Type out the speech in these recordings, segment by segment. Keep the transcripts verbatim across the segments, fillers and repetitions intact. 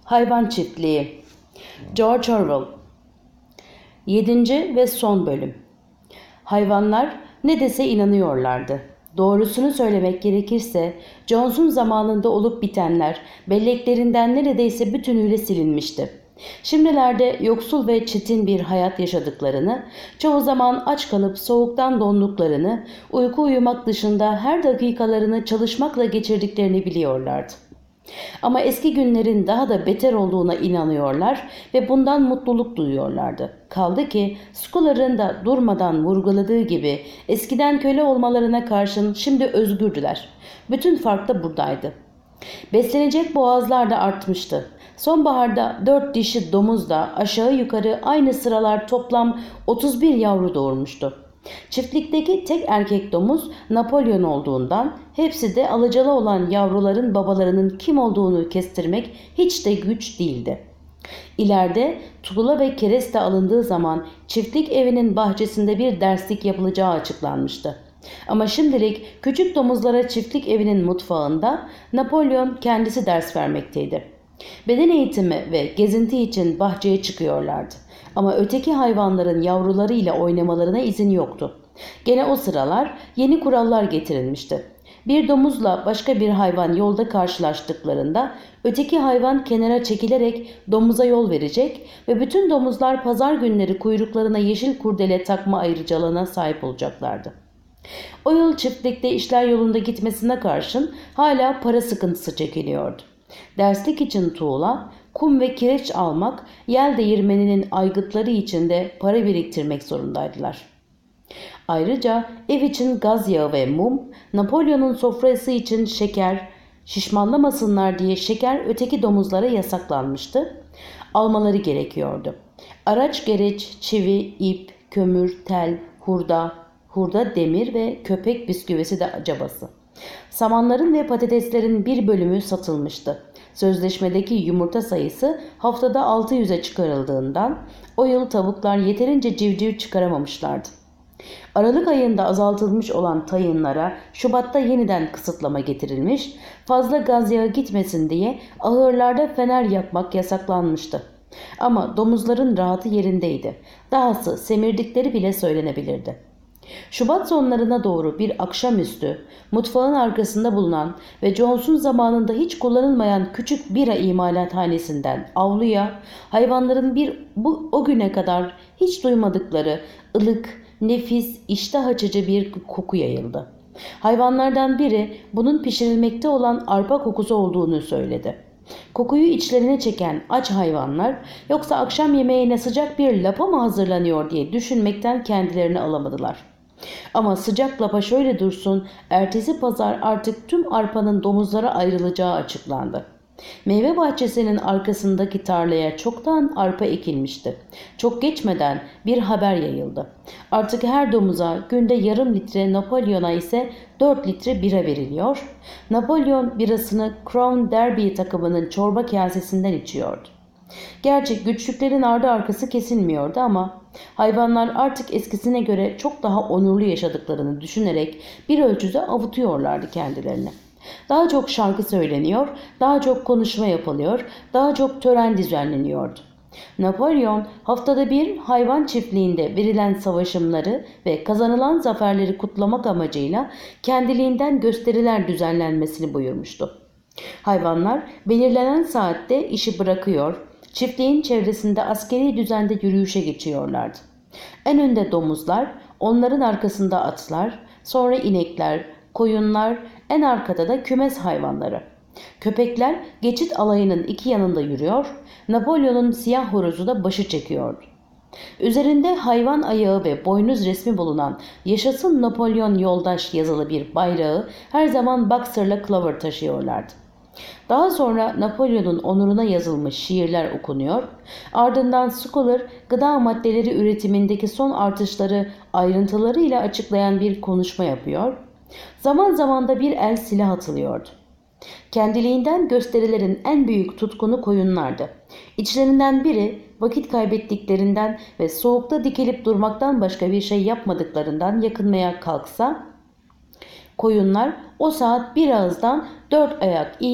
Hayvan Çiftliği. George Orwell. Yedinci ve son bölüm. Hayvanlar ne dese inanıyorlardı. Doğrusunu söylemek gerekirse Jones'un zamanında olup bitenler belleklerinden neredeyse bütünüyle silinmişti. Şimdilerde yoksul ve çetin bir hayat yaşadıklarını, çoğu zaman aç kalıp soğuktan donduklarını, uyku uyumak dışında her dakikalarını çalışmakla geçirdiklerini biliyorlardı. Ama eski günlerin daha da beter olduğuna inanıyorlar ve bundan mutluluk duyuyorlardı. Kaldı ki Scoullar'ın da durmadan vurguladığı gibi eskiden köle olmalarına karşın şimdi özgürdüler. Bütün fark da buradaydı. Beslenecek boğazlar da artmıştı. Sonbaharda dört dişi domuz da aşağı yukarı aynı sıralar toplam otuz bir yavru doğurmuştu. Çiftlikteki tek erkek domuz Napolyon olduğundan hepsi de alacalı olan yavruların babalarının kim olduğunu kestirmek hiç de güç değildi. İleride tuğla ve kereste alındığı zaman çiftlik evinin bahçesinde bir derslik yapılacağı açıklanmıştı. Ama şimdilik küçük domuzlara çiftlik evinin mutfağında Napolyon kendisi ders vermekteydi. Beden eğitimi ve gezinti için bahçeye çıkıyorlardı. Ama öteki hayvanların yavrularıyla oynamalarına izin yoktu. Gene o sıralar yeni kurallar getirilmişti. Bir domuzla başka bir hayvan yolda karşılaştıklarında öteki hayvan kenara çekilerek domuza yol verecek ve bütün domuzlar pazar günleri kuyruklarına yeşil kurdele takma ayrıcalığına sahip olacaklardı. O yıl çiftlikte işler yolunda gitmesine karşın hala para sıkıntısı çekiliyordu. Derslik için tuğla, kum ve kireç almak, yel değirmeninin aygıtları için de para biriktirmek zorundaydılar. Ayrıca ev için gaz yağı ve mum, Napolyon'un sofrası için şeker, şişmanlamasınlar diye şeker öteki domuzlara yasaklanmıştı. Almaları gerekiyordu. Araç gereç, çivi, ip, kömür, tel, hurda, hurda demir ve köpek bisküvisi de acabası. Samanların ve patateslerin bir bölümü satılmıştı. Sözleşmedeki yumurta sayısı haftada altı yüze çıkarıldığından o yıl tavuklar yeterince civciv çıkaramamışlardı. Aralık ayında azaltılmış olan tayınlara Şubat'ta yeniden kısıtlama getirilmiş, fazla gaz yağı gitmesin diye ahırlarda fener yakmak yasaklanmıştı. Ama domuzların rahatı yerindeydi. Dahası semirdikleri bile söylenebilirdi. Şubat sonlarına doğru bir akşamüstü mutfağın arkasında bulunan ve Jones'un zamanında hiç kullanılmayan küçük bira imalathanesinden avluya hayvanların bir bu o güne kadar hiç duymadıkları ılık, nefis, iştah açıcı bir koku yayıldı. Hayvanlardan biri bunun pişirilmekte olan arpa kokusu olduğunu söyledi. Kokuyu içlerine çeken aç hayvanlar yoksa akşam yemeğine sıcak bir lapa mı hazırlanıyor diye düşünmekten kendilerini alamadılar. Ama sıcak lapa şöyle dursun, ertesi pazar artık tüm arpanın domuzlara ayrılacağı açıklandı. Meyve bahçesinin arkasındaki tarlaya çoktan arpa ekilmişti. Çok geçmeden bir haber yayıldı. Artık her domuza günde yarım litre, Napolyon'a ise dört litre bira veriliyor. Napolyon birasını Crown Derby takımının çorba kasesinden içiyordu. Gerçi güçlüklerin ardı arkası kesilmiyordu ama hayvanlar artık eskisine göre çok daha onurlu yaşadıklarını düşünerek bir ölçüde avutuyorlardı kendilerini. Daha çok şarkı söyleniyor, daha çok konuşma yapılıyor, daha çok tören düzenleniyordu. Napolyon haftada bir hayvan çiftliğinde verilen savaşımları ve kazanılan zaferleri kutlamak amacıyla kendiliğinden gösteriler düzenlenmesini buyurmuştu. Hayvanlar belirlenen saatte işi bırakıyor, çiftliğin çevresinde askeri düzende yürüyüşe geçiyorlardı. En önde domuzlar, onların arkasında atlar, sonra inekler, koyunlar, en arkada da kümes hayvanları. Köpekler geçit alayının iki yanında yürüyor, Napolyon'un siyah horozu da başı çekiyordu. Üzerinde hayvan ayağı ve boynuz resmi bulunan "Yaşasın Napolyon yoldaş" yazılı bir bayrağı her zaman Boxer'la Clover taşıyorlardı. Daha sonra Napolyon'un onuruna yazılmış şiirler okunuyor, ardından Schoular gıda maddeleri üretimindeki son artışları ayrıntılarıyla açıklayan bir konuşma yapıyor, zaman zaman da bir el silah atılıyordu. Kendiliğinden gösterilerin en büyük tutkunu koyunlardı. İçlerinden biri vakit kaybettiklerinden ve soğukta dikilip durmaktan başka bir şey yapmadıklarından yakınmaya kalksa, koyunlar o saat bir ağızdan dört ayak iyi,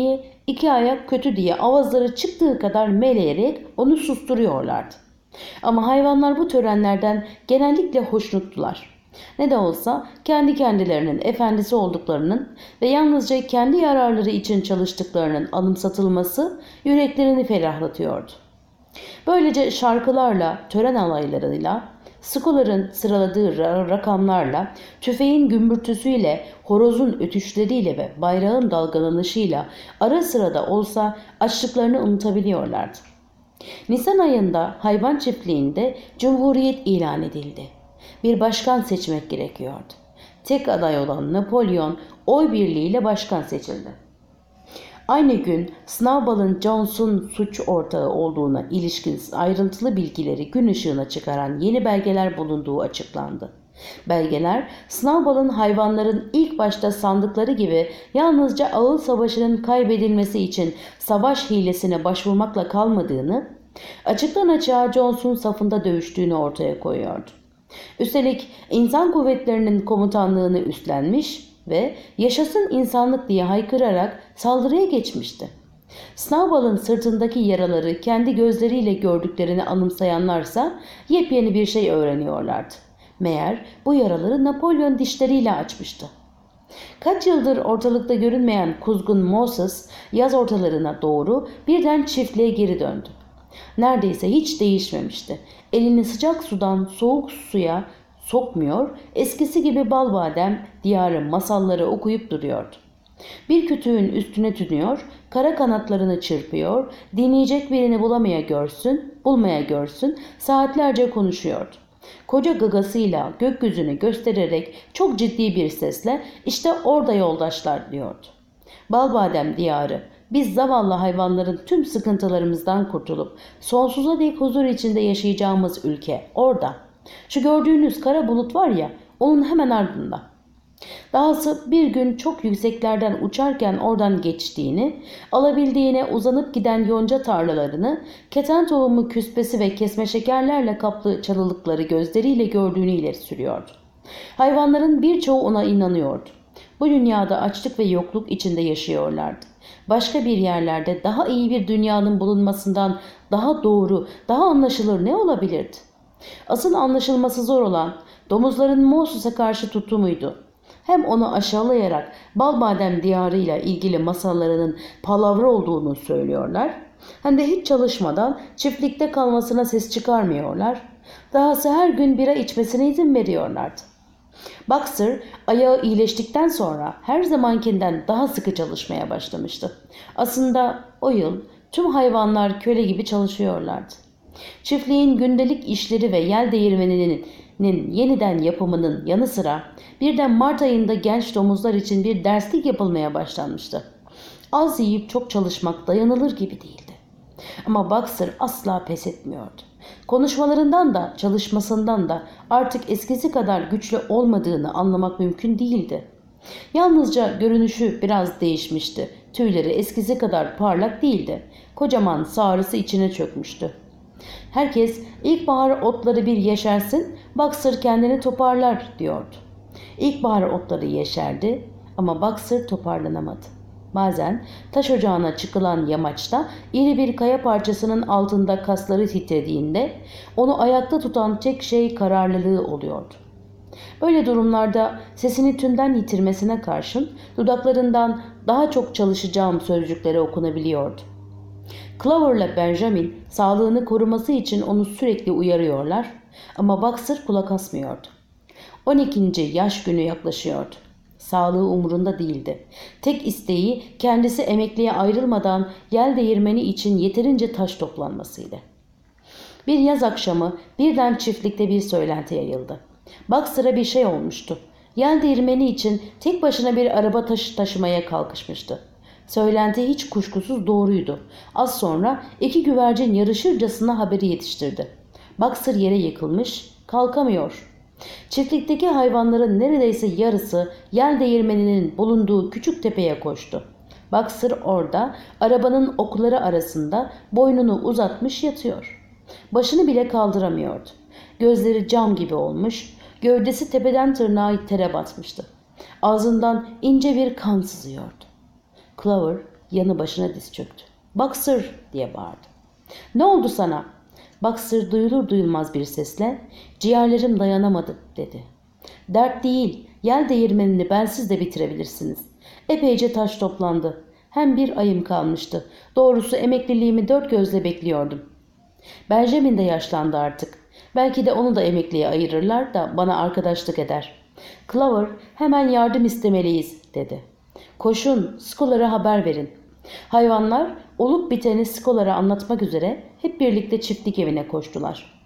iki ayak kötü diye avazları çıktığı kadar meleyerek onu susturuyorlardı. Ama hayvanlar bu törenlerden genellikle hoşnuttular. Ne de olsa kendi kendilerinin efendisi olduklarının ve yalnızca kendi yararları için çalıştıklarının anımsatılması yüreklerini ferahlatıyordu. Böylece şarkılarla, tören alaylarıyla, skoların sıraladığı rakamlarla, tüfeğin gümbürtüsüyle, horozun ötüşleriyle ve bayrağın dalgalanışıyla ara sıra da olsa açlıklarını unutabiliyorlardı. Nisan ayında hayvan çiftliğinde cumhuriyet ilan edildi. Bir başkan seçmek gerekiyordu. Tek aday olan Napolyon oy birliğiyle başkan seçildi. Aynı gün Snowball'ın Jones'un suç ortağı olduğuna ilişkin ayrıntılı bilgileri gün ışığına çıkaran yeni belgeler bulunduğu açıklandı. Belgeler, Snowball'ın hayvanların ilk başta sandıkları gibi yalnızca ağıl savaşının kaybedilmesi için savaş hilesine başvurmakla kalmadığını, açıktan açığa Jones'un safında dövüştüğünü ortaya koyuyordu. Üstelik insan kuvvetlerinin komutanlığını üstlenmiş ve yaşasın insanlık diye haykırarak saldırıya geçmişti. Snowball'ın sırtındaki yaraları kendi gözleriyle gördüklerini anımsayanlarsa yepyeni bir şey öğreniyorlardı. Meğer bu yaraları Napolyon dişleriyle açmıştı. Kaç yıldır ortalıkta görünmeyen kuzgun Moses yaz ortalarına doğru birden çiftliğe geri döndü. Neredeyse hiç değişmemişti. Elini sıcak sudan soğuk suya sokmuyor, eskisi gibi balbadem diyarı masalları okuyup duruyordu. Bir kütüğün üstüne tünüyor, kara kanatlarını çırpıyor, dinleyecek birini bulamaya görsün, bulmaya görsün, saatlerce konuşuyordu. Koca gagasıyla gökyüzünü göstererek çok ciddi bir sesle işte orada yoldaşlar diyordu. Balbadem diyarı, biz zavallı hayvanların tüm sıkıntılarımızdan kurtulup sonsuza dek huzur içinde yaşayacağımız ülke orada. Şu gördüğünüz kara bulut var ya, onun hemen ardında. Dahası bir gün çok yükseklerden uçarken oradan geçtiğini, alabildiğine uzanıp giden yonca tarlalarını, keten tohumu küspesi ve kesme şekerlerle kaplı çalılıkları gözleriyle gördüğünü ileri sürüyordu. Hayvanların birçoğu ona inanıyordu. Bu dünyada açlık ve yokluk içinde yaşıyorlardı. Başka bir yerlerde daha iyi bir dünyanın bulunmasından daha doğru, daha anlaşılır ne olabilirdi? Asıl anlaşılması zor olan domuzların Moses'e karşı tutumuydu. Hem onu aşağılayarak Balbadem diyarıyla ilgili masallarının palavra olduğunu söylüyorlar, hem de hiç çalışmadan çiftlikte kalmasına ses çıkarmıyorlar. Dahası her gün bira içmesine izin veriyorlardı. Boxer ayağı iyileştikten sonra her zamankinden daha sıkı çalışmaya başlamıştı. Aslında o yıl tüm hayvanlar köle gibi çalışıyorlardı. Çiftliğin gündelik işleri ve yel değirmeninin yeniden yapımının yanı sıra birden Mart ayında genç domuzlar için bir derslik yapılmaya başlanmıştı. Az yiyip çok çalışmak dayanılır gibi değildi. Ama Boxer asla pes etmiyordu. Konuşmalarından da çalışmasından da artık eskisi kadar güçlü olmadığını anlamak mümkün değildi. Yalnızca görünüşü biraz değişmişti. Tüyleri eskisi kadar parlak değildi. Kocaman sağrısı içine çökmüştü. Herkes ilkbahar otları bir yeşersin, Boxer kendini toparlar diyordu. İlkbahar otları yeşerdi ama Boxer toparlanamadı. Bazen taş ocağına çıkılan yamaçta iri bir kaya parçasının altında kasları titrediğinde onu ayakta tutan tek şey kararlılığı oluyordu. Böyle durumlarda sesini tümden yitirmesine karşın dudaklarından daha çok çalışacağım sözcükleri okunabiliyordu. Clover'la Benjamin sağlığını koruması için onu sürekli uyarıyorlar ama Boxer kulak asmıyordu. on ikinci yaş günü yaklaşıyordu. Sağlığı umurunda değildi. Tek isteği kendisi emekliye ayrılmadan yel değirmeni için yeterince taş toplanmasıydı. Bir yaz akşamı birden çiftlikte bir söylenti yayıldı. Boxer'a bir şey olmuştu. Yel değirmeni için tek başına bir araba taşı taşımaya kalkışmıştı. Söylenti hiç kuşkusuz doğruydu. Az sonra iki güvercin yarışırcasına haberi yetiştirdi. Boxer yere yıkılmış, kalkamıyor. Çiftlikteki hayvanların neredeyse yarısı yel değirmeninin bulunduğu küçük tepeye koştu. Boxer orada arabanın okları arasında boynunu uzatmış yatıyor. Başını bile kaldıramıyordu. Gözleri cam gibi olmuş, gövdesi tepeden tırnağa tere batmıştı. Ağzından ince bir kan sızıyordu. Clover yanı başına diz çöktü. "Boxer!" diye bağırdı. "Ne oldu sana?" Boxer duyulur duyulmaz bir sesle "Ciğerlerim dayanamadı" dedi. "Dert değil, yel değirmenini bensiz de bitirebilirsiniz. Epeyce taş toplandı. Hem bir ayım kalmıştı. Doğrusu emekliliğimi dört gözle bekliyordum. Benjamin de yaşlandı artık. Belki de onu da emekliye ayırırlar da bana arkadaşlık eder. Clover, hemen yardım istemeliyiz" dedi. "Koşun, Scholar'a haber verin." Hayvanlar olup biteni Scholar'a anlatmak üzere hep birlikte çiftlik evine koştular.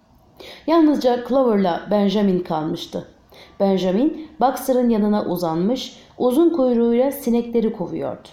Yalnızca Clover'la Benjamin kalmıştı. Benjamin, Boxer'ın yanına uzanmış, uzun kuyruğuyla sinekleri kovuyordu.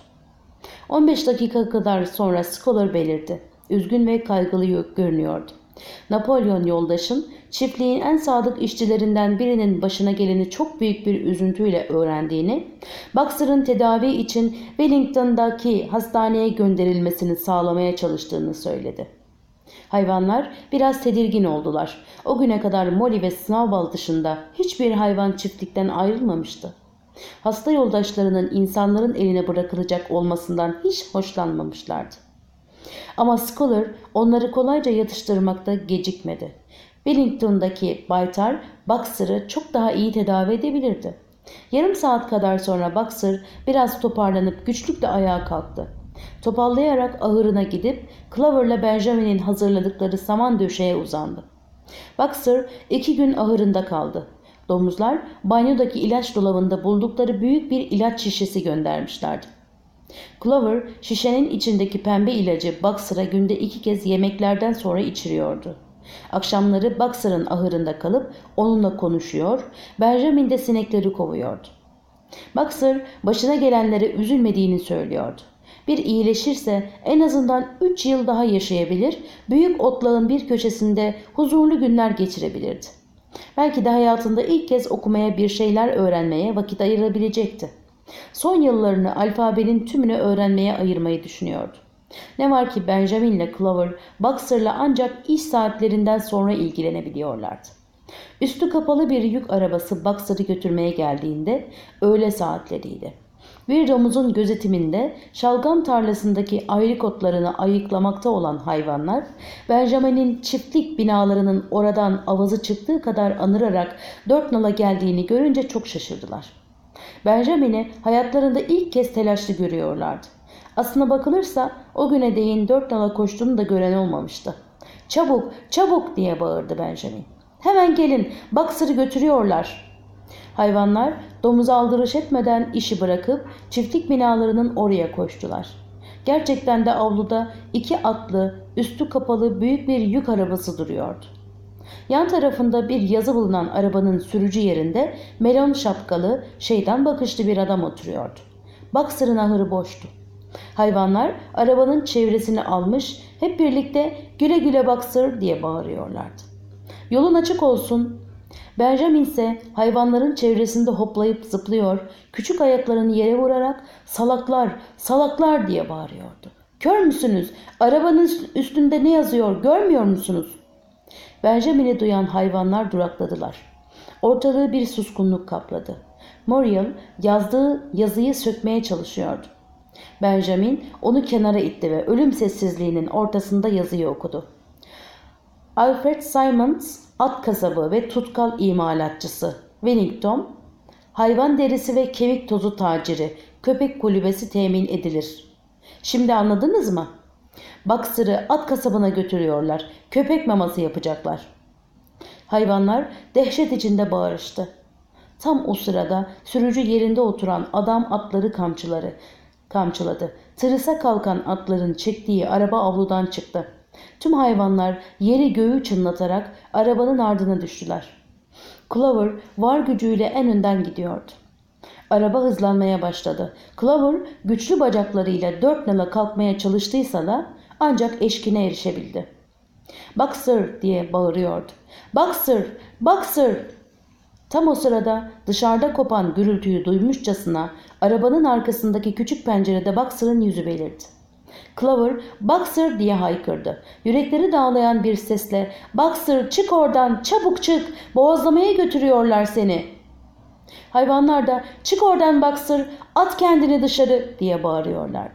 on beş dakika kadar sonra Scholar belirdi. Üzgün ve kaygılı görünüyordu. Napolyon yoldaşın çiftliğin en sadık işçilerinden birinin başına geleni çok büyük bir üzüntüyle öğrendiğini, Boxer'ın tedavi için Wellington'daki hastaneye gönderilmesini sağlamaya çalıştığını söyledi. Hayvanlar biraz tedirgin oldular. O güne kadar Molly ve Snowball dışında hiçbir hayvan çiftlikten ayrılmamıştı. Hasta yoldaşlarının insanların eline bırakılacak olmasından hiç hoşlanmamışlardı. Ama Scholar onları kolayca yatıştırmakta gecikmedi. Wellington'daki baytar Boxer'ı çok daha iyi tedavi edebilirdi. Yarım saat kadar sonra Boxer biraz toparlanıp güçlükle ayağa kalktı. Topallayarak ahırına gidip Clover'la Benjamin'in hazırladıkları saman döşeğe uzandı. Boxer iki gün ahırında kaldı. Domuzlar banyodaki ilaç dolabında buldukları büyük bir ilaç şişesi göndermişlerdi. Clover şişenin içindeki pembe ilacı Boxer'a günde iki kez yemeklerden sonra içiriyordu. Akşamları Boxer'ın ahırında kalıp onunla konuşuyor, Benjamin de sinekleri kovuyordu. Boxer başına gelenlere üzülmediğini söylüyordu. Bir iyileşirse en azından üç yıl daha yaşayabilir, büyük otlağın bir köşesinde huzurlu günler geçirebilirdi. Belki de hayatında ilk kez okumaya, bir şeyler öğrenmeye vakit ayırabilecekti. Son yıllarını alfabenin tümünü öğrenmeye ayırmayı düşünüyordu. Ne var ki Benjamin ile Clover, Boxer'la ancak iş saatlerinden sonra ilgilenebiliyorlardı. Üstü kapalı bir yük arabası Boxer'ı götürmeye geldiğinde öğle saatleriydi. Bir domuzun gözetiminde şalgam tarlasındaki ayrık otlarını ayıklamakta olan hayvanlar, Benjamin'in çiftlik binalarının oradan avazı çıktığı kadar anırarak dört nala geldiğini görünce çok şaşırdılar. Benjamin'i hayatlarında ilk kez telaşlı görüyorlardı. Aslına bakılırsa o güne değin dört nala koştuğunu da gören olmamıştı. "Çabuk, çabuk!" diye bağırdı Benjamin. "Hemen gelin, Boxer'ı götürüyorlar." Hayvanlar domuza aldırış etmeden işi bırakıp çiftlik binalarının oraya koştular. Gerçekten de avluda iki atlı, üstü kapalı büyük bir yük arabası duruyordu. Yan tarafında bir yazı bulunan arabanın sürücü yerinde melon şapkalı, şeytan bakışlı bir adam oturuyordu. Boxer'ın ahırı boştu. Hayvanlar arabanın çevresini almış, hep birlikte "Güle güle Boxer" diye bağırıyorlardı. "Yolun açık olsun." Benjamin ise hayvanların çevresinde hoplayıp zıplıyor, küçük ayaklarını yere vurarak "Salaklar, salaklar!" diye bağırıyordu. "Kör müsünüz? Arabanın üstünde ne yazıyor, görmüyor musunuz?" Benjamin'i duyan hayvanlar durakladılar. Ortalığı bir suskunluk kapladı. Muriel yazdığı yazıyı sökmeye çalışıyordu. Benjamin onu kenara itti ve ölüm sessizliğinin ortasında yazıyı okudu. Alfred Simons, at kasabı ve tutkal imalatçısı. Wellington, hayvan derisi ve kemik tozu taciri, köpek kulübesi temin edilir. Şimdi anladınız mı? Boxer'ı at kasabına götürüyorlar. Köpek maması yapacaklar. Hayvanlar dehşet içinde bağırıştı. Tam o sırada sürücü yerinde oturan adam atları kamçıları kamçıladı. Tırısa kalkan atların çektiği araba avludan çıktı. Tüm hayvanlar yeri göğü çınlatarak arabanın ardına düştüler. Clover var gücüyle en önden gidiyordu. Araba hızlanmaya başladı. Clover güçlü bacaklarıyla dört nala kalkmaya çalıştıysa da ancak eşkine erişebildi. "Boxer!" diye bağırıyordu. "Boxer! Boxer!" Tam o sırada dışarıda kopan gürültüyü duymuşçasına arabanın arkasındaki küçük pencerede Boxer'ın yüzü belirdi. Clover "Boxer!" diye haykırdı. Yürekleri dağlayan bir sesle "Boxer, çık oradan, çabuk çık, boğazlamaya götürüyorlar seni." Hayvanlar da "Çık oradan Boxer, at kendini dışarı!" diye bağırıyorlardı.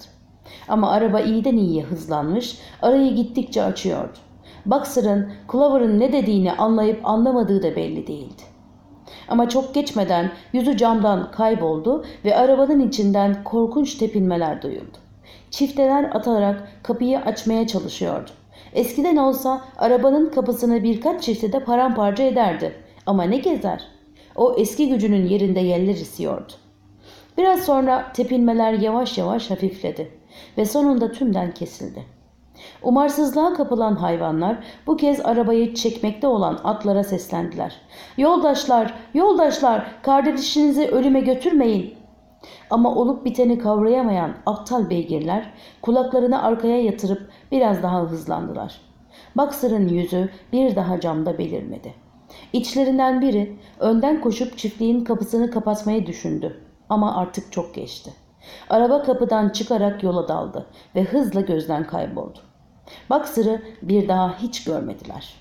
Ama araba iyiden iyiye hızlanmış, arayı gittikçe açıyordu. Boxer'ın Clover'ın ne dediğini anlayıp anlamadığı da belli değildi. Ama çok geçmeden yüzü camdan kayboldu ve arabanın içinden korkunç tepinmeler duyuldu. Çifteler atarak kapıyı açmaya çalışıyordu. Eskiden olsa arabanın kapısını birkaç çiftede paramparça ederdi. Ama ne gezer? O eski gücünün yerinde yeller esiyordu. Biraz sonra tepinmeler yavaş yavaş hafifledi ve sonunda tümden kesildi. Umarsızlığa kapılan hayvanlar bu kez arabayı çekmekte olan atlara seslendiler. "Yoldaşlar, yoldaşlar, kardeşinizi ölüme götürmeyin." Ama olup biteni kavrayamayan aptal beygirler kulaklarını arkaya yatırıp biraz daha hızlandılar. Boxer'ın yüzü bir daha camda belirmedi. İçlerinden biri önden koşup çiftliğin kapısını kapatmayı düşündü. Ama artık çok geçti. Araba kapıdan çıkarak yola daldı ve hızla gözden kayboldu. Boxer'ı bir daha hiç görmediler.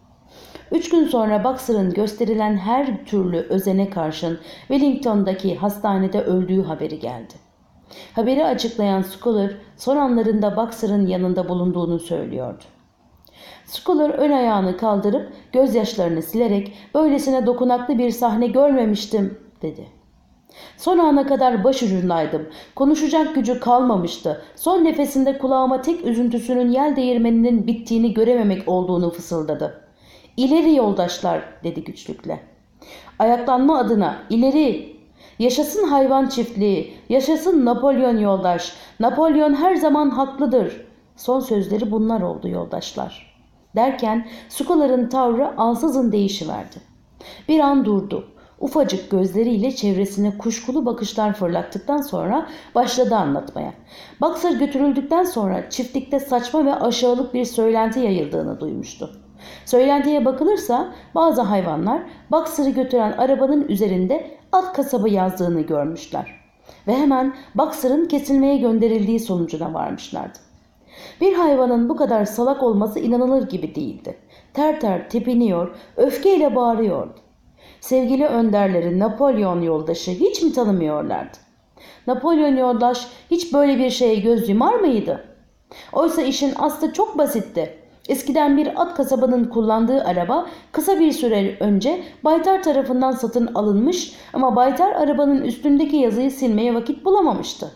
Üç gün sonra Boxer'ın gösterilen her türlü özene karşın Wellington'daki hastanede öldüğü haberi geldi. Haberi açıklayan Schuyler son anlarında Boxer'ın yanında bulunduğunu söylüyordu. Schuyler ön ayağını kaldırıp gözyaşlarını silerek "Böylesine dokunaklı bir sahne görmemiştim," dedi. "Son ana kadar başucundaydım. Konuşacak gücü kalmamıştı. Son nefesinde kulağıma tek üzüntüsünün yel değirmeninin bittiğini görememek olduğunu fısıldadı. 'İleri yoldaşlar,' dedi güçlükle. 'Ayaklanma adına ileri! Yaşasın hayvan çiftliği, yaşasın Napolyon yoldaş. Napolyon her zaman haklıdır.' Son sözleri bunlar oldu yoldaşlar." Derken Schuyler'ın tavrı ansızın değişiverdi. Bir an durdu. Ufacık gözleriyle çevresine kuşkulu bakışlar fırlattıktan sonra başladı anlatmaya. Boxer götürüldükten sonra çiftlikte saçma ve aşağılık bir söylenti yayıldığını duymuştu. Söylentiye bakılırsa bazı hayvanlar Boxer'ı götüren arabanın üzerinde at kasabı yazdığını görmüşler ve hemen Boxer'ın kesilmeye gönderildiği sonucuna varmışlardı. Bir hayvanın bu kadar salak olması inanılır gibi değildi. Ter ter tepiniyor, öfkeyle bağırıyordu. Sevgili önderleri Napolyon yoldaşı hiç mi tanımıyorlardı? Napolyon yoldaş hiç böyle bir şeye göz yumar mıydı? Oysa işin aslı çok basitti. Eskiden bir at kasabının kullandığı araba kısa bir süre önce Baytar tarafından satın alınmış ama Baytar arabanın üstündeki yazıyı silmeye vakit bulamamıştı.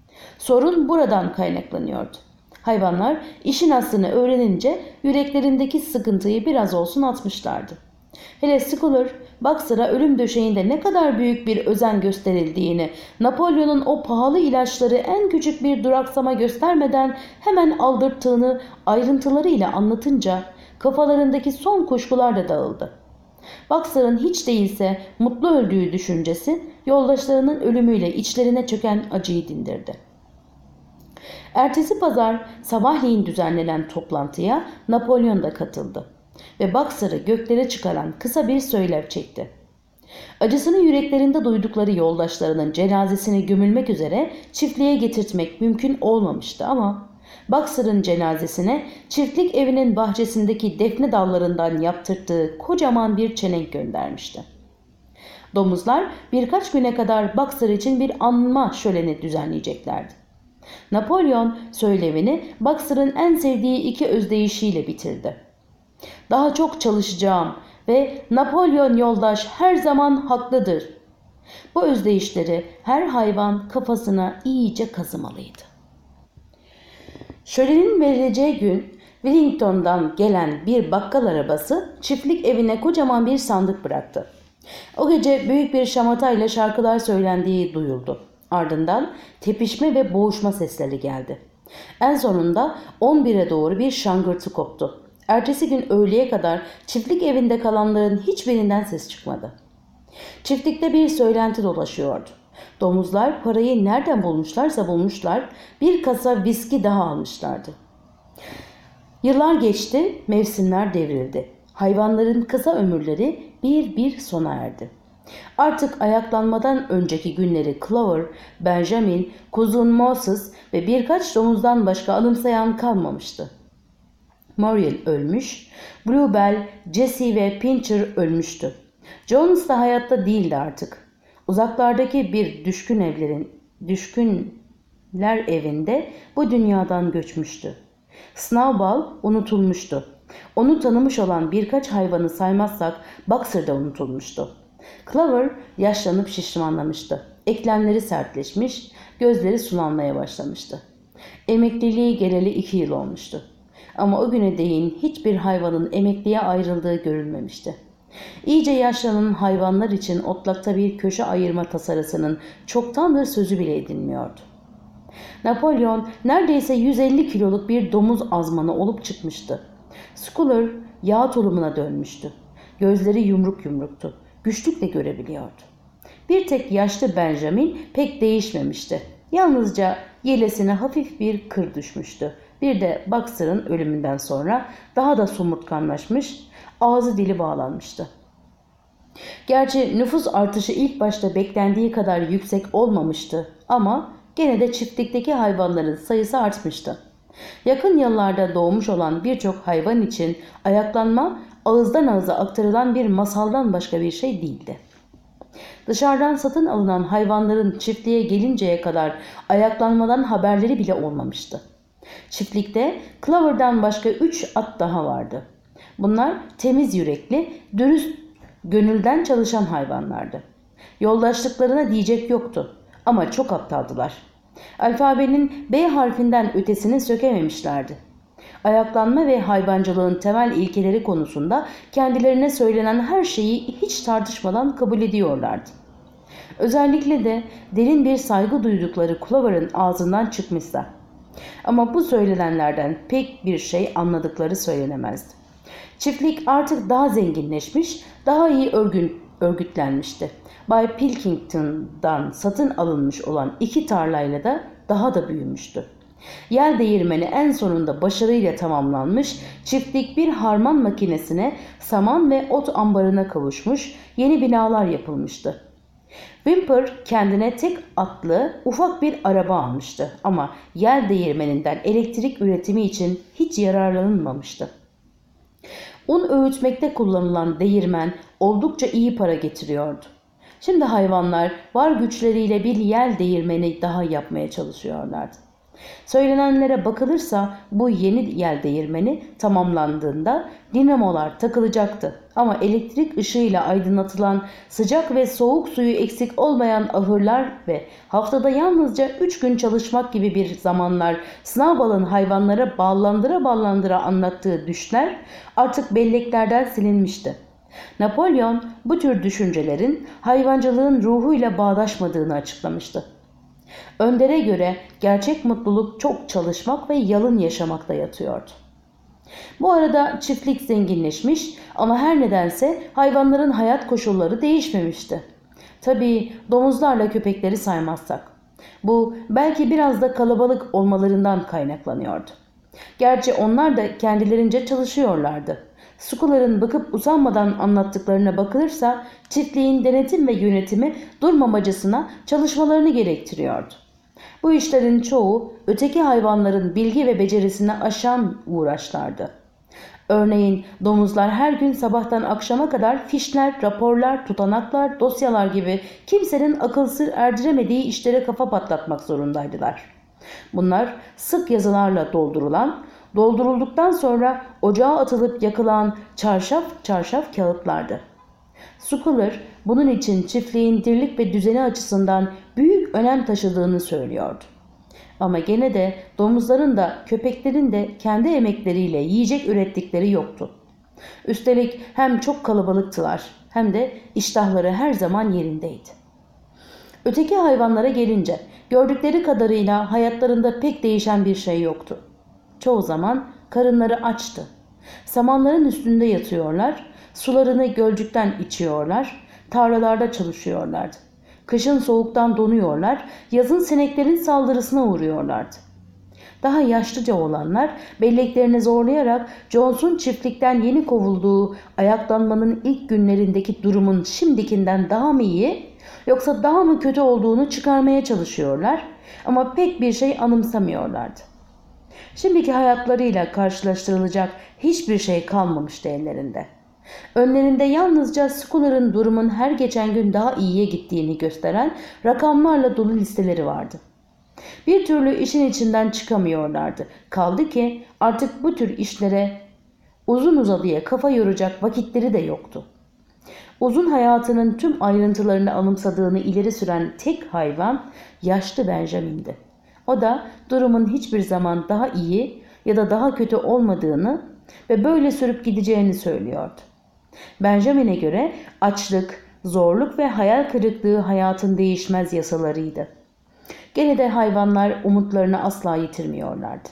Sorun buradan kaynaklanıyordu. Hayvanlar işin aslını öğrenince yüreklerindeki sıkıntıyı biraz olsun atmışlardı. Hele Schuyler, Boxer'a ölüm döşeğinde ne kadar büyük bir özen gösterildiğini, Napolyon'un o pahalı ilaçları en küçük bir duraksama göstermeden hemen aldırttığını ayrıntılarıyla anlatınca kafalarındaki son kuşkular da dağıldı. Boxer'ın hiç değilse mutlu öldüğü düşüncesi yoldaşlarının ölümüyle içlerine çöken acıyı dindirdi. Ertesi pazar sabahleyin düzenlenen toplantıya Napolyon da katıldı ve Boxer'ı göklere çıkaran kısa bir söylev çekti. Acısını yüreklerinde duydukları yoldaşlarının cenazesini gömülmek üzere çiftliğe getirtmek mümkün olmamıştı ama Boxer'ın cenazesine çiftlik evinin bahçesindeki defne dallarından yaptırdığı kocaman bir çelenk göndermişti. Domuzlar birkaç güne kadar Boxer için bir anma şöleni düzenleyeceklerdi. Napolyon söylevini Boxer'ın en sevdiği iki özdeyişiyle bitirdi. "Daha çok çalışacağım ve Napolyon yoldaş her zaman haklıdır." Bu özdeyişleri her hayvan kafasına iyice kazımalıydı. Şölenin verileceği gün Wellington'dan gelen bir bakkal arabası çiftlik evine kocaman bir sandık bıraktı. O gece büyük bir şamatayla şarkılar söylendiği duyuldu. Ardından tepişme ve boğuşma sesleri geldi. En sonunda on bire doğru bir şangırtı koptu. Ertesi gün öğleye kadar çiftlik evinde kalanların hiçbirinden ses çıkmadı. Çiftlikte bir söylenti dolaşıyordu. Domuzlar parayı nereden bulmuşlarsa bulmuşlar, bir kasa viski daha almışlardı. Yıllar geçti, mevsimler devrildi. Hayvanların kısa ömürleri bir bir sona erdi. Artık ayaklanmadan önceki günleri Clover, Benjamin, kuzun Moses ve birkaç domuzdan başka anımsayan kalmamıştı. Muriel ölmüş, Bluebell, Jessie ve Pincher ölmüştü. Jones da hayatta değildi artık. Uzaklardaki bir düşkün evlerin, düşkün evinde bu dünyadan göçmüştü. Snowball unutulmuştu. Onu tanımış olan birkaç hayvanı saymazsak Boxer da unutulmuştu. Clover yaşlanıp şişmanlamıştı. Eklemleri sertleşmiş, gözleri sulanmaya başlamıştı. Emekliliği geleli iki yıl olmuştu. Ama o güne değin hiçbir hayvanın emekliye ayrıldığı görülmemişti. İyice yaşlanan hayvanlar için otlakta bir köşe ayırma tasarısının çoktandır sözü bile edilmiyordu. Napolyon neredeyse yüz elli kiloluk bir domuz azmanı olup çıkmıştı. Schuyler yağ tulumuna dönmüştü. Gözleri yumruk yumruktu. Güçlükle görebiliyordu. Bir tek yaşlı Benjamin pek değişmemişti. Yalnızca yelesine hafif bir kır düşmüştü. Bir de Boxer'ın ölümünden sonra daha da somurtkanlaşmış, ağzı dili bağlanmıştı. Gerçi nüfus artışı ilk başta beklendiği kadar yüksek olmamıştı ama gene de çiftlikteki hayvanların sayısı artmıştı. Yakın yıllarda doğmuş olan birçok hayvan için ayaklanma ağızdan ağıza aktarılan bir masaldan başka bir şey değildi. Dışarıdan satın alınan hayvanların çiftliğe gelinceye kadar ayaklanmadan haberleri bile olmamıştı. Çiftlikte Clover'dan başka üç at daha vardı. Bunlar temiz yürekli, dürüst, gönülden çalışan hayvanlardı. Yoldaşlıklarına diyecek yoktu ama çok aptaldılar. Alfabenin B harfinden ötesini sökememişlerdi. Ayaklanma ve hayvancılığın temel ilkeleri konusunda kendilerine söylenen her şeyi hiç tartışmadan kabul ediyorlardı. Özellikle de derin bir saygı duydukları Clover'ın ağzından çıkmışsa. Ama bu söylenenlerden pek bir şey anladıkları söylenemezdi. Çiftlik artık daha zenginleşmiş, daha iyi örgün, örgütlenmişti. Bay Pilkington'dan satın alınmış olan iki tarlayla da daha da büyümüştü. Yel değirmeni en sonunda başarıyla tamamlanmış, çiftlik bir harman makinesine, saman ve ot ambarına kavuşmuş, yeni binalar yapılmıştı. Whymper kendine tek atlı ufak bir araba almıştı ama yel değirmeninden elektrik üretimi için hiç yararlanılmamıştı. Un öğütmekte kullanılan değirmen oldukça iyi para getiriyordu. Şimdi hayvanlar var güçleriyle bir yel değirmeni daha yapmaya çalışıyorlardı. Söylenenlere bakılırsa bu yeni yel değirmeni tamamlandığında dinamolar takılacaktı. Ama elektrik ışığıyla aydınlatılan sıcak ve soğuk suyu eksik olmayan ahırlar ve haftada yalnızca üç gün çalışmak gibi bir zamanlar Snowball'ın hayvanlara ballandıra ballandıra anlattığı düşler artık belleklerden silinmişti. Napolyon bu tür düşüncelerin hayvancılığın ruhuyla bağdaşmadığını açıklamıştı. Önder'e göre gerçek mutluluk çok çalışmak ve yalın yaşamakta yatıyordu. Bu arada çiftlik zenginleşmiş ama her nedense hayvanların hayat koşulları değişmemişti. Tabii domuzlarla köpekleri saymazsak. Bu belki biraz da kalabalık olmalarından kaynaklanıyordu. Gerçi onlar da kendilerince çalışıyorlardı. Schuyler'ın bakıp usanmadan anlattıklarına bakılırsa çiftliğin denetim ve yönetimi durmamacasına çalışmalarını gerektiriyordu. Bu işlerin çoğu öteki hayvanların bilgi ve becerisini aşan uğraşlardı. Örneğin domuzlar her gün sabahtan akşama kadar fişler, raporlar, tutanaklar, dosyalar gibi kimsenin akıl sır erdiremediği işlere kafa patlatmak zorundaydılar. Bunlar sık yazılarla doldurulan, doldurulduktan sonra ocağa atılıp yakılan çarşaf çarşaf kağıtlardı. Schuyler bunun için çiftliğin dirlik ve düzeni açısından büyük önem taşıdığını söylüyordu. Ama gene de domuzların da köpeklerin de kendi emekleriyle yiyecek ürettikleri yoktu. Üstelik hem çok kalabalıktılar hem de iştahları her zaman yerindeydi. Öteki hayvanlara gelince gördükleri kadarıyla hayatlarında pek değişen bir şey yoktu. Çoğu zaman karınları açtı. Samanların üstünde yatıyorlar, sularını gölcükten içiyorlar, tarlalarda çalışıyorlardı. Kışın soğuktan donuyorlar, yazın sineklerin saldırısına uğruyorlardı. Daha yaşlıca olanlar belleklerini zorlayarak Jones'un çiftlikten yeni kovulduğu ayaklanmanın ilk günlerindeki durumun şimdikinden daha mı iyi yoksa daha mı kötü olduğunu çıkarmaya çalışıyorlar ama pek bir şey anımsamıyorlardı. Şimdiki hayatlarıyla karşılaştırılacak hiçbir şey kalmamıştı ellerinde. Önlerinde yalnızca Schuyler'ın durumun her geçen gün daha iyiye gittiğini gösteren rakamlarla dolu listeleri vardı. Bir türlü işin içinden çıkamıyorlardı. Kaldı ki artık bu tür işlere uzun uzadıya kafa yoracak vakitleri de yoktu. Uzun hayatının tüm ayrıntılarını anımsadığını ileri süren tek hayvan yaşlı Benjamin'di. O da durumun hiçbir zaman daha iyi ya da daha kötü olmadığını ve böyle sürüp gideceğini söylüyordu. Benjamin'e göre açlık, zorluk ve hayal kırıklığı hayatın değişmez yasalarıydı. Gene de hayvanlar umutlarını asla yitirmiyorlardı.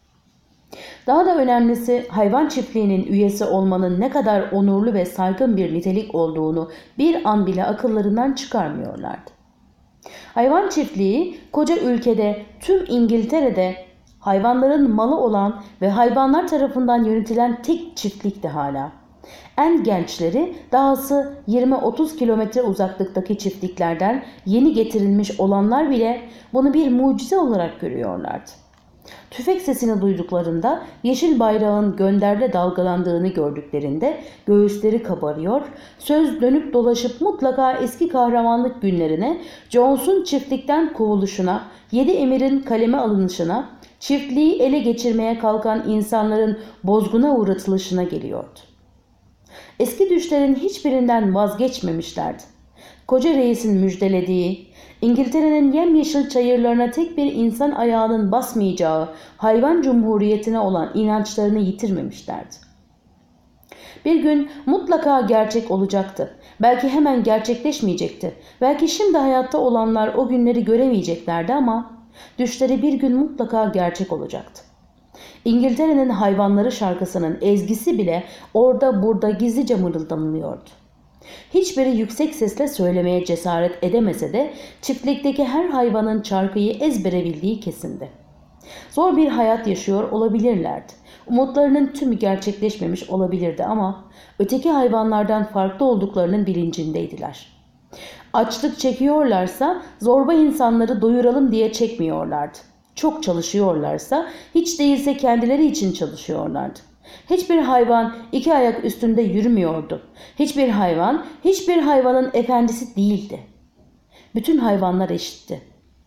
Daha da önemlisi hayvan çiftliğinin üyesi olmanın ne kadar onurlu ve saygın bir nitelik olduğunu bir an bile akıllarından çıkarmıyorlardı. Hayvan çiftliği koca ülkede, tüm İngiltere'de hayvanların malı olan ve hayvanlar tarafından yönetilen tek çiftlikti hala. En gençleri dahası yirmi otuz kilometre uzaklıktaki çiftliklerden yeni getirilmiş olanlar bile bunu bir mucize olarak görüyorlardı. Tüfek sesini duyduklarında, yeşil bayrağın gönderde dalgalandığını gördüklerinde göğüsleri kabarıyor, söz dönüp dolaşıp mutlaka eski kahramanlık günlerine, Jones'un çiftlikten kovuluşuna, yedi emirin kaleme alınışına, çiftliği ele geçirmeye kalkan insanların bozguna uğratılışına geliyordu. Eski düşlerin hiçbirinden vazgeçmemişlerdi. Koca reisin müjdelediği, İngiltere'nin yemyeşil çayırlarına tek bir insan ayağının basmayacağı hayvan cumhuriyetine olan inançlarını yitirmemişlerdi. Bir gün mutlaka gerçek olacaktı. Belki hemen gerçekleşmeyecekti. Belki şimdi hayatta olanlar o günleri göremeyeceklerdi ama düşleri bir gün mutlaka gerçek olacaktı. İngiltere'nin hayvanları şarkısının ezgisi bile orada burada gizlice mırıldanılıyordu. Hiçbiri yüksek sesle söylemeye cesaret edemese de çiftlikteki her hayvanın şarkıyı ezbere bildiği kesindi. Zor bir hayat yaşıyor olabilirlerdi. Umutlarının tümü gerçekleşmemiş olabilirdi ama öteki hayvanlardan farklı olduklarının bilincindeydiler. Açlık çekiyorlarsa zorba insanları doyuralım diye çekmiyorlardı. Çok çalışıyorlarsa hiç değilse kendileri için çalışıyorlardı. Hiçbir hayvan iki ayak üstünde yürümüyordu. Hiçbir hayvan, hiçbir hayvanın efendisi değildi. Bütün hayvanlar eşitti.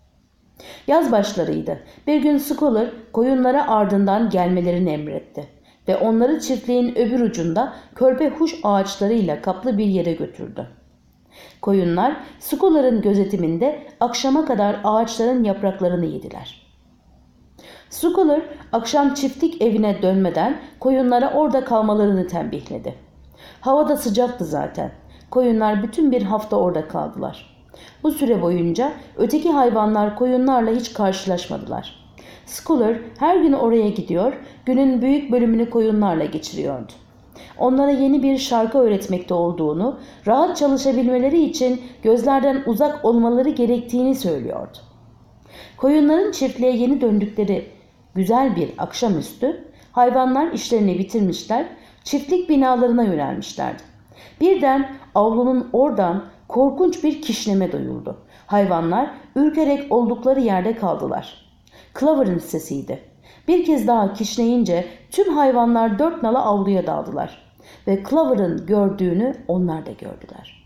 Yaz başlarıydı. Bir gün Scholar koyunlara ardından gelmelerini emretti ve onları çiftliğin öbür ucunda körpe huş ağaçlarıyla kaplı bir yere götürdü. Koyunlar Scholar'ın gözetiminde akşama kadar ağaçların yapraklarını yediler. Scholar akşam çiftlik evine dönmeden koyunlara orada kalmalarını tembihledi. Hava da sıcaktı zaten. Koyunlar bütün bir hafta orada kaldılar. Bu süre boyunca öteki hayvanlar koyunlarla hiç karşılaşmadılar. Scholar her gün oraya gidiyor, günün büyük bölümünü koyunlarla geçiriyordu. Onlara yeni bir şarkı öğretmekte olduğunu, rahat çalışabilmeleri için gözlerden uzak olmaları gerektiğini söylüyordu. Koyunların çiftliğe yeni döndükleri güzel bir akşamüstü hayvanlar işlerini bitirmişler, çiftlik binalarına yönelmişlerdi. Birden avlunun oradan korkunç bir kişneme duyuldu. Hayvanlar ürkerek oldukları yerde kaldılar. Clover'ın sesiydi. Bir kez daha kişneyince tüm hayvanlar dört nala avluya daldılar. Ve Clover'ın gördüğünü onlar da gördüler.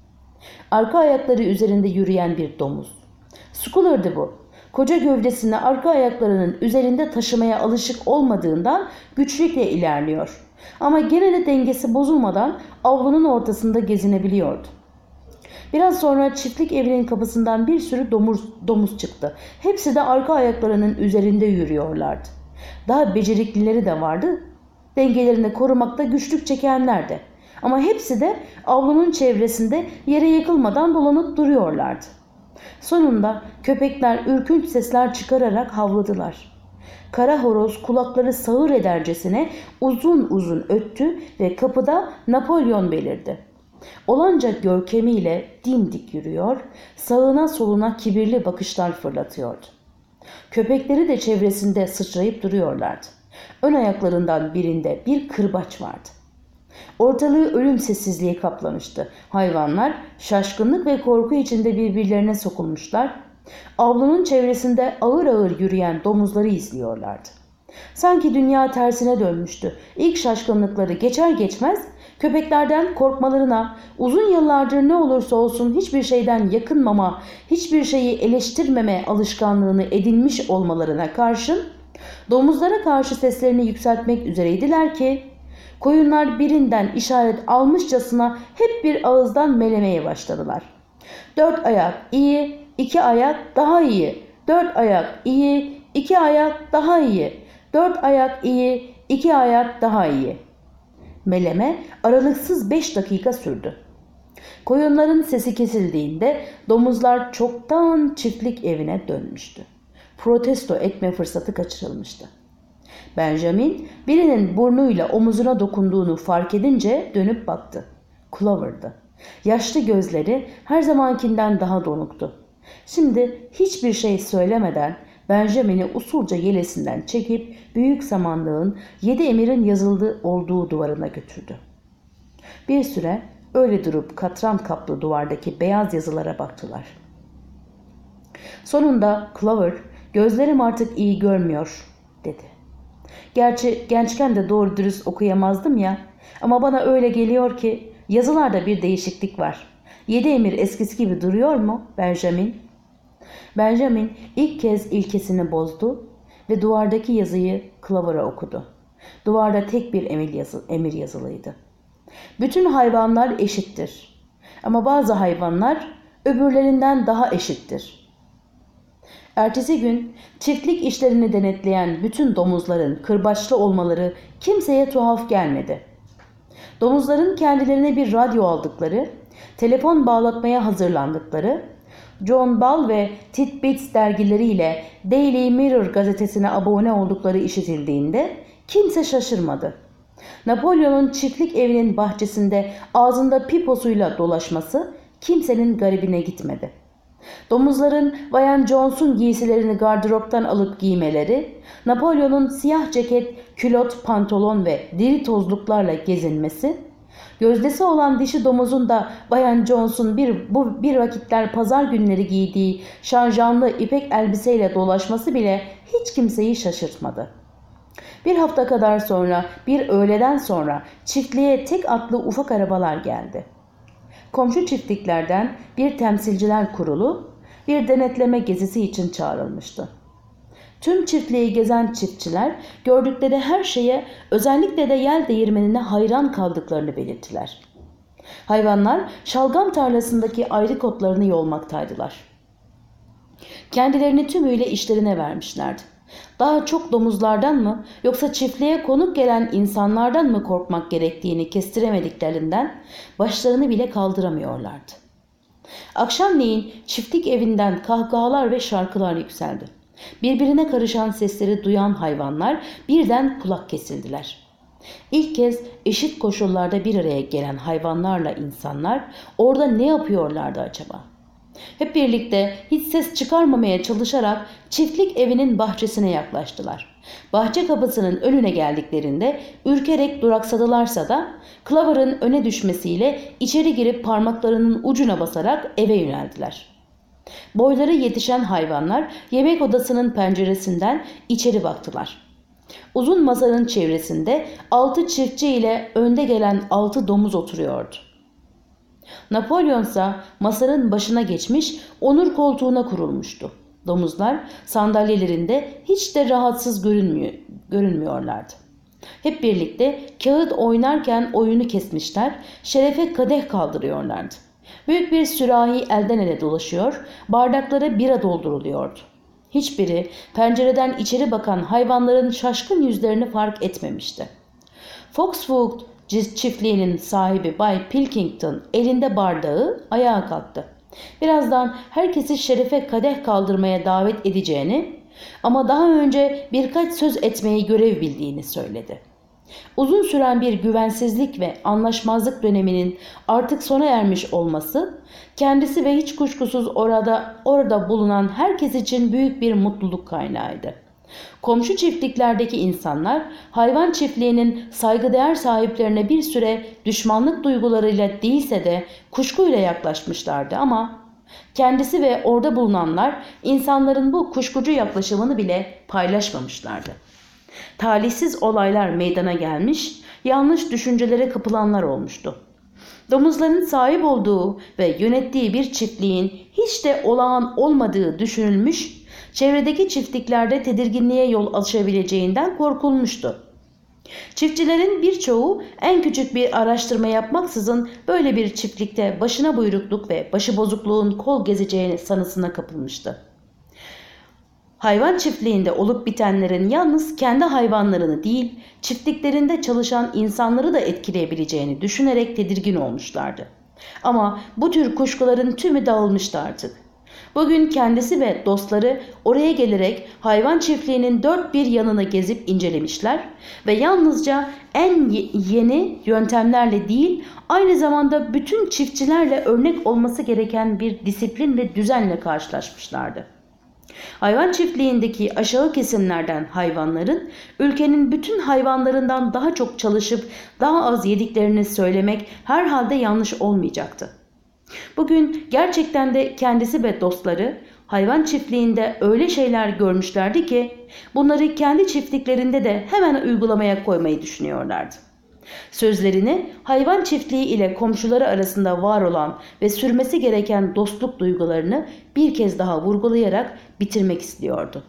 Arka ayakları üzerinde yürüyen bir domuz. Scholar'dı bu. Koca gövdesini arka ayaklarının üzerinde taşımaya alışık olmadığından güçlükle ilerliyor. Ama gene de dengesi bozulmadan avlunun ortasında gezinebiliyordu. Biraz sonra çiftlik evinin kapısından bir sürü domuz, domuz çıktı. Hepsi de arka ayaklarının üzerinde yürüyorlardı. Daha beceriklileri de vardı. Dengelerini korumakta güçlük çekenler de. Ama hepsi de avlunun çevresinde yere yıkılmadan dolanıp duruyorlardı. Sonunda köpekler ürkünç sesler çıkararak havladılar. Kara horoz kulakları sağır edercesine uzun uzun öttü ve kapıda Napolyon belirdi. Olanca görkemiyle dimdik yürüyor, sağına soluna kibirli bakışlar fırlatıyordu. Köpekleri de çevresinde sıçrayıp duruyorlardı. Ön ayaklarından birinde bir kırbaç vardı. Ortalığı ölüm sessizliği kaplamıştı. Hayvanlar şaşkınlık ve korku içinde birbirlerine sokulmuşlar. Avlunun çevresinde ağır ağır yürüyen domuzları izliyorlardı. Sanki dünya tersine dönmüştü. İlk şaşkınlıkları geçer geçmez köpeklerden korkmalarına, uzun yıllardır ne olursa olsun hiçbir şeyden yakınmama, hiçbir şeyi eleştirmeme alışkanlığını edinmiş olmalarına karşın domuzlara karşı seslerini yükseltmek üzereydiler ki koyunlar birinden işaret almışçasına hep bir ağızdan melemeye başladılar. Dört ayak iyi, iki ayak daha iyi. Dört ayak iyi, iki ayak daha iyi. Dört ayak iyi, iki ayak daha iyi. Meleme aralıksız beş dakika sürdü. Koyunların sesi kesildiğinde domuzlar çoktan çiftlik evine dönmüştü. Protesto etme fırsatı kaçırılmıştı. Benjamin birinin burnuyla omuzuna dokunduğunu fark edince dönüp baktı. Clover'dı. Yaşlı gözleri her zamankinden daha donuktu. Şimdi hiçbir şey söylemeden Benjamin'i usulca yelesinden çekip büyük samanlığın yedi emirin yazıldığı olduğu duvarına götürdü. Bir süre öyle durup katran kaplı duvardaki beyaz yazılara baktılar. Sonunda Clover, "Gözlerim artık iyi görmüyor," dedi. "Gerçi gençken de doğru dürüst okuyamazdım ya, ama bana öyle geliyor ki yazılarda bir değişiklik var. Yedi emir eskisi gibi duruyor mu Benjamin?" Benjamin ilk kez ilkesini bozdu ve duvardaki yazıyı Clover'a okudu. Duvarda tek bir emir, yazı, emir yazılıydı. "Bütün hayvanlar eşittir. Ama bazı hayvanlar öbürlerinden daha eşittir." Ertesi gün çiftlik işlerini denetleyen bütün domuzların kırbaçlı olmaları kimseye tuhaf gelmedi. Domuzların kendilerine bir radyo aldıkları, telefon bağlatmaya hazırlandıkları, John Ball ve Titbits dergileriyle Daily Mirror gazetesine abone oldukları işitildiğinde kimse şaşırmadı. Napolyon'un çiftlik evinin bahçesinde ağzında piposuyla dolaşması kimsenin garibine gitmedi. Domuzların Bayan Jones'un giysilerini gardıroptan alıp giymeleri, Napolyon'un siyah ceket, külot, pantolon ve deri tozluklarla gezinmesi, gözdesi olan dişi domuzun da Bayan Jones'un bir, bu, bir vakitler pazar günleri giydiği şanjanlı ipek elbiseyle dolaşması bile hiç kimseyi şaşırtmadı. Bir hafta kadar sonra, bir öğleden sonra çiftliğe tek atlı ufak arabalar geldi. Komşu çiftliklerden bir temsilciler kurulu, bir denetleme gezisi için çağrılmıştı. Tüm çiftliği gezen çiftçiler gördükleri her şeye, özellikle de yel değirmenine hayran kaldıklarını belirttiler. Hayvanlar şalgam tarlasındaki ayrık otlarını yolmaktaydılar. Kendilerini tümüyle işlerine vermişlerdi. Daha çok domuzlardan mı yoksa çiftliğe konuk gelen insanlardan mı korkmak gerektiğini kestiremediklerinden başlarını bile kaldıramıyorlardı. Akşamleyin çiftlik evinden kahkahalar ve şarkılar yükseldi. Birbirine karışan sesleri duyan hayvanlar birden kulak kesildiler. İlk kez eşit koşullarda bir araya gelen hayvanlarla insanlar orada ne yapıyorlardı acaba? Hep birlikte hiç ses çıkarmamaya çalışarak çiftlik evinin bahçesine yaklaştılar. Bahçe kapısının önüne geldiklerinde ürkerek duraksadılarsa da Clover'ın öne düşmesiyle içeri girip parmaklarının ucuna basarak eve yöneldiler. Boyları yetişen hayvanlar yemek odasının penceresinden içeri baktılar. Uzun masanın çevresinde altı çiftçi ile önde gelen altı domuz oturuyordu. Napolyon ise masanın başına geçmiş, onur koltuğuna kurulmuştu. Domuzlar sandalyelerinde hiç de rahatsız görünmüyor, görünmüyorlardı. Hep birlikte kağıt oynarken oyunu kesmişler, şerefe kadeh kaldırıyorlardı. Büyük bir sürahi elden ele dolaşıyor, bardaklara bira dolduruluyordu. Hiçbiri pencereden içeri bakan hayvanların şaşkın yüzlerini fark etmemişti. Foxwood çiftliğinin sahibi Bay Pilkington elinde bardağı ayağa kalktı. Birazdan herkesi şerefe kadeh kaldırmaya davet edeceğini ama daha önce birkaç söz etmeyi görev bildiğini söyledi. Uzun süren bir güvensizlik ve anlaşmazlık döneminin artık sona ermiş olması, kendisi ve hiç kuşkusuz orada orada bulunan herkes için büyük bir mutluluk kaynağıydı. Komşu çiftliklerdeki insanlar hayvan çiftliğinin saygıdeğer sahiplerine bir süre düşmanlık duygularıyla değilse de kuşkuyla yaklaşmışlardı ama kendisi ve orada bulunanlar insanların bu kuşkucu yaklaşımını bile paylaşmamışlardı. Talihsiz olaylar meydana gelmiş, yanlış düşüncelere kapılanlar olmuştu. Domuzların sahip olduğu ve yönettiği bir çiftliğin hiç de olağan olmadığı düşünülmüş, çevredeki çiftliklerde tedirginliğe yol açabileceğinden korkulmuştu. Çiftçilerin birçoğu en küçük bir araştırma yapmaksızın böyle bir çiftlikte başına buyrukluk ve başıbozukluğun kol gezeceğini sanısına kapılmıştı. Hayvan çiftliğinde olup bitenlerin yalnız kendi hayvanlarını değil, çiftliklerinde çalışan insanları da etkileyebileceğini düşünerek tedirgin olmuşlardı. Ama bu tür kuşkuların tümü dağılmıştı artık. Bugün kendisi ve dostları oraya gelerek hayvan çiftliğinin dört bir yanını gezip incelemişler ve yalnızca en yeni yöntemlerle değil, aynı zamanda bütün çiftçilerle örnek olması gereken bir disiplin ve düzenle karşılaşmışlardı. Hayvan çiftliğindeki aşağı kesimlerden hayvanların ülkenin bütün hayvanlarından daha çok çalışıp daha az yediklerini söylemek herhalde yanlış olmayacaktı. Bugün gerçekten de kendisi ve dostları hayvan çiftliğinde öyle şeyler görmüşlerdi ki bunları kendi çiftliklerinde de hemen uygulamaya koymayı düşünüyorlardı. Sözlerini hayvan çiftliği ile komşuları arasında var olan ve sürmesi gereken dostluk duygularını bir kez daha vurgulayarak bitirmek istiyordu.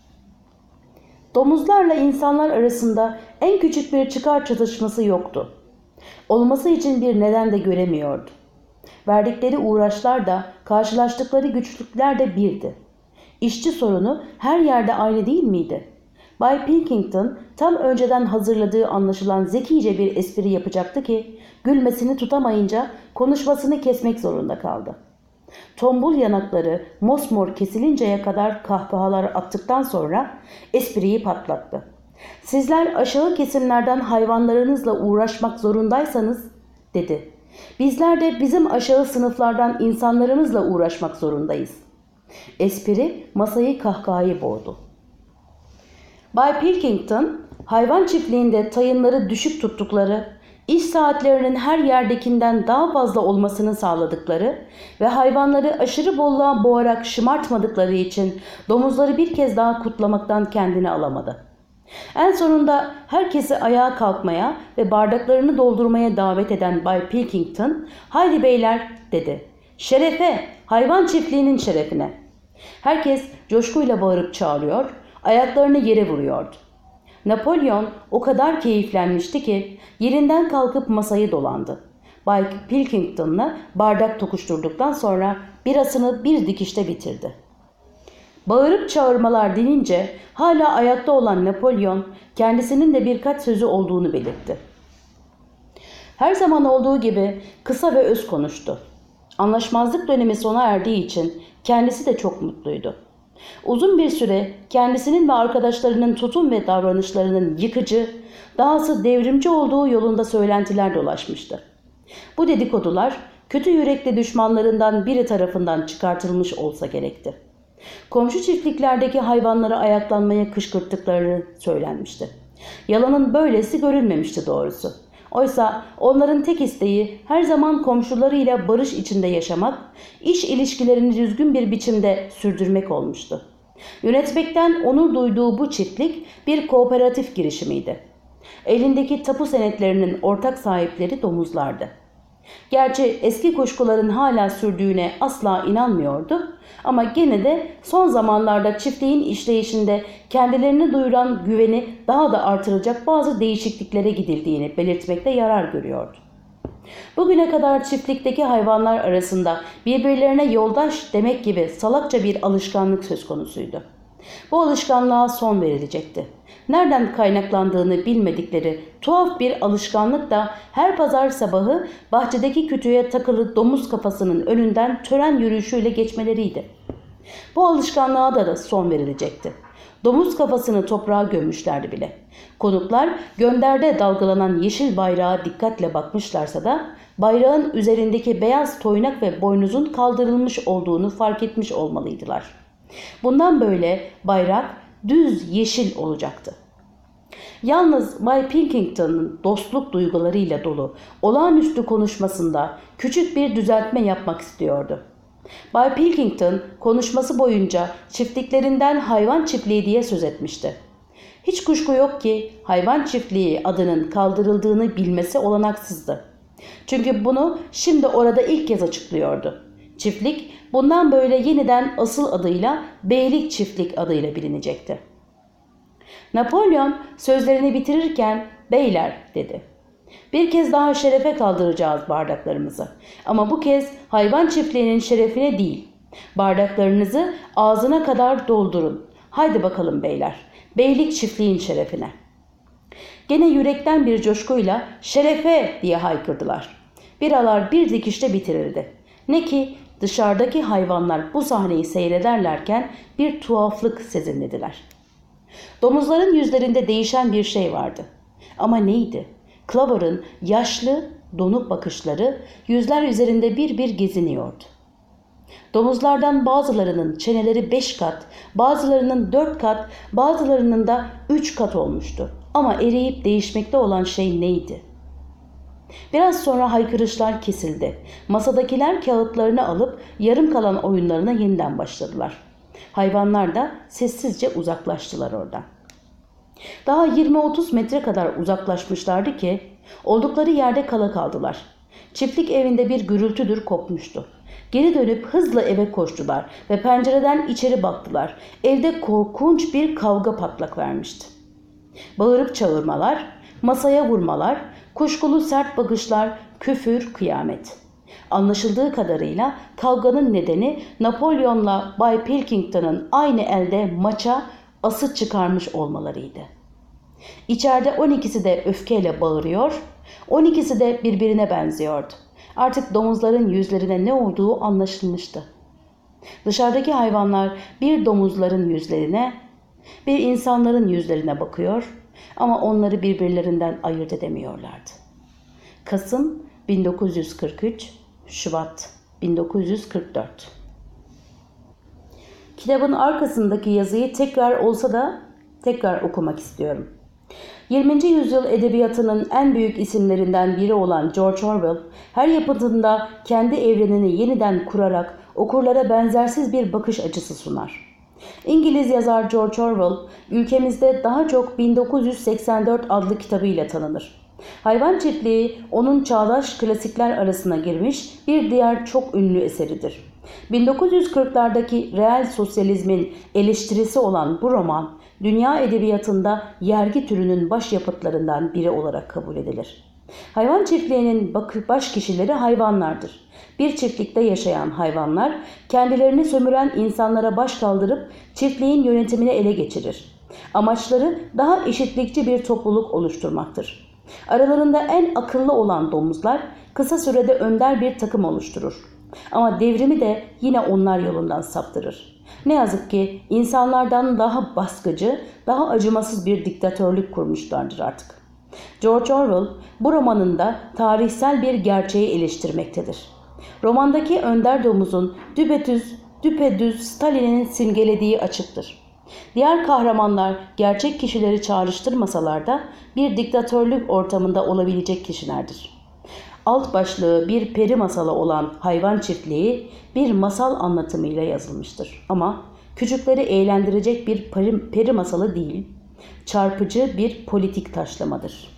Domuzlarla insanlar arasında en küçük bir çıkar çatışması yoktu. Olması için bir neden de göremiyordu. Verdikleri uğraşlar da karşılaştıkları güçlükler de birdi. İşçi sorunu her yerde aynı değil miydi? Bay Pilkington tam önceden hazırladığı anlaşılan zekice bir espri yapacaktı ki gülmesini tutamayınca konuşmasını kesmek zorunda kaldı. Tombul yanakları mosmor kesilinceye kadar kahkahalar attıktan sonra espriyi patlattı. "Sizler aşağı kesimlerden hayvanlarınızla uğraşmak zorundaysanız," dedi, "bizler de bizim aşağı sınıflardan insanlarımızla uğraşmak zorundayız." Espri masayı kahkahayı boğdu. Bay Pilkington, hayvan çiftliğinde tayınları düşük tuttukları, iş saatlerinin her yerdekinden daha fazla olmasını sağladıkları ve hayvanları aşırı bolluğa boğarak şımartmadıkları için domuzları bir kez daha kutlamaktan kendini alamadı. En sonunda herkesi ayağa kalkmaya ve bardaklarını doldurmaya davet eden Bay Pilkington, "Haydi beyler," dedi, "şerefe, hayvan çiftliğinin şerefine." Herkes coşkuyla bağırıp çağırıyor, ayaklarını yere vuruyordu. Napolyon o kadar keyiflenmişti ki yerinden kalkıp masayı dolandı. Bay Pilkington'la bardak tokuşturduktan sonra birasını bir dikişte bitirdi. Bağırıp çağırmalar dinince hala ayakta olan Napolyon kendisinin de birkaç sözü olduğunu belirtti. Her zaman olduğu gibi kısa ve öz konuştu. Anlaşmazlık dönemi sona erdiği için kendisi de çok mutluydu. Uzun bir süre kendisinin ve arkadaşlarının tutum ve davranışlarının yıkıcı, dahası devrimci olduğu yolunda söylentiler dolaşmıştı. Bu dedikodular kötü yürekli düşmanlarından biri tarafından çıkartılmış olsa gerekti. Komşu çiftliklerdeki hayvanları ayaklanmaya kışkırttıkları söylenmişti. Yalanın böylesi görülmemişti doğrusu. Oysa onların tek isteği her zaman komşularıyla barış içinde yaşamak, iş ilişkilerini düzgün bir biçimde sürdürmek olmuştu. Yönetmekten onur duyduğu bu çiftlik bir kooperatif girişimiydi. Elindeki tapu senetlerinin ortak sahipleri domuzlardı. Gerçi eski kuşkuların hala sürdüğüne asla inanmıyordu ama gene de son zamanlarda çiftliğin işleyişinde kendilerini duyuran güveni daha da artıracak bazı değişikliklere gidildiğini belirtmekte yarar görüyordu. Bugüne kadar çiftlikteki hayvanlar arasında birbirlerine yoldaş demek gibi salakça bir alışkanlık söz konusuydu. Bu alışkanlığa son verilecekti. Nereden kaynaklandığını bilmedikleri tuhaf bir alışkanlık da her pazar sabahı bahçedeki kütüğe takılı domuz kafasının önünden tören yürüyüşüyle geçmeleriydi. Bu alışkanlığa da, da son verilecekti. Domuz kafasını toprağa gömmüşlerdi bile. Konuklar gönderde dalgalanan yeşil bayrağa dikkatle bakmışlarsa da bayrağın üzerindeki beyaz toynak ve boynuzun kaldırılmış olduğunu fark etmiş olmalıydılar. Bundan böyle bayrak düz yeşil olacaktı. Yalnız Bay Pilkington'ın dostluk duygularıyla dolu olağanüstü konuşmasında küçük bir düzeltme yapmak istiyordu. Bay Pilkington konuşması boyunca çiftliklerinden hayvan çiftliği diye söz etmişti. Hiç kuşku yok ki hayvan çiftliği adının kaldırıldığını bilmesi olanaksızdı. Çünkü bunu şimdi orada ilk kez açıklıyordu. Çiftlik bundan böyle yeniden asıl adıyla Beylik Çiftlik adıyla bilinecekti. Napolyon sözlerini bitirirken "Beyler," dedi. "Bir kez daha şerefe kaldıracağız bardaklarımızı. Ama bu kez hayvan çiftliğinin şerefine değil. Bardaklarınızı ağzına kadar doldurun. Haydi bakalım beyler, Beylik Çiftliğin şerefine." Gene yürekten bir coşkuyla "Şerefe!" diye haykırdılar. Biralar bir dikişte bitirirdi. Ne ki dışarıdaki hayvanlar bu sahneyi seyrederlerken bir tuhaflık sezinlediler. Domuzların yüzlerinde değişen bir şey vardı. Ama neydi? Clover'ın yaşlı, donuk bakışları yüzler üzerinde bir bir geziniyordu. Domuzlardan bazılarının çeneleri beş kat, bazılarının dört kat, bazılarının da üç kat olmuştu. Ama eriyip değişmekte olan şey neydi? Biraz sonra haykırışlar kesildi. Masadakiler kağıtlarını alıp yarım kalan oyunlarına yeniden başladılar. Hayvanlar da sessizce uzaklaştılar oradan. Daha yirmi otuz metre kadar uzaklaşmışlardı ki oldukları yerde kala kaldılar. Çiftlik evinde bir gürültüdür kopmuştu. Geri dönüp hızla eve koştular ve pencereden içeri baktılar. Evde korkunç bir kavga patlak vermişti. Bağırıp çağırmalar, masaya vurmalar, kuşkulu sert bakışlar, küfür, kıyamet. Anlaşıldığı kadarıyla kavganın nedeni Napolyon'la Bay Pilkington'ın aynı elde maça ası çıkarmış olmalarıydı. İçeride on ikisi de öfkeyle bağırıyor, on ikisi de birbirine benziyordu. Artık domuzların yüzlerine ne olduğu anlaşılmıştı. Dışarıdaki hayvanlar bir domuzların yüzlerine, bir insanların yüzlerine bakıyor ama onları birbirlerinden ayırt edemiyorlardı. Kasım bin dokuz yüz kırk üç, Şubat bin dokuz yüz kırk dört. Kitabın arkasındaki yazıyı tekrar olsa da tekrar okumak istiyorum. yirminci yüzyıl edebiyatının en büyük isimlerinden biri olan George Orwell, her yapıtında kendi evrenini yeniden kurarak okurlara benzersiz bir bakış açısı sunar. İngiliz yazar George Orwell, ülkemizde daha çok bin dokuz yüz seksen dört adlı kitabıyla tanınır. Hayvan Çiftliği onun çağdaş klasikler arasına girmiş bir diğer çok ünlü eseridir. bin dokuz yüz kırklardaki reel sosyalizmin eleştirisi olan bu roman, dünya edebiyatında yergi türünün başyapıtlarından biri olarak kabul edilir. Hayvan çiftliğinin baş kişileri hayvanlardır. Bir çiftlikte yaşayan hayvanlar kendilerini sömüren insanlara baş kaldırıp çiftliğin yönetimini ele geçirir. Amaçları daha eşitlikçi bir topluluk oluşturmaktır. Aralarında en akıllı olan domuzlar kısa sürede önder bir takım oluşturur. Ama devrimi de yine onlar yolundan saptırır. Ne yazık ki insanlardan daha baskıcı, daha acımasız bir diktatörlük kurmuşlardır artık. George Orwell bu romanında tarihsel bir gerçeği eleştirmektedir. Romandaki önder domuzun düpedüz, düpedüz Stalin'in simgelediği açıktır. Diğer kahramanlar gerçek kişileri çağrıştırmasalar da bir diktatörlük ortamında olabilecek kişilerdir. Alt başlığı bir peri masalı olan Hayvan Çiftliği bir masal anlatımıyla yazılmıştır. Ama küçükleri eğlendirecek bir peri, peri masalı değil, çarpıcı bir politik taşlamadır.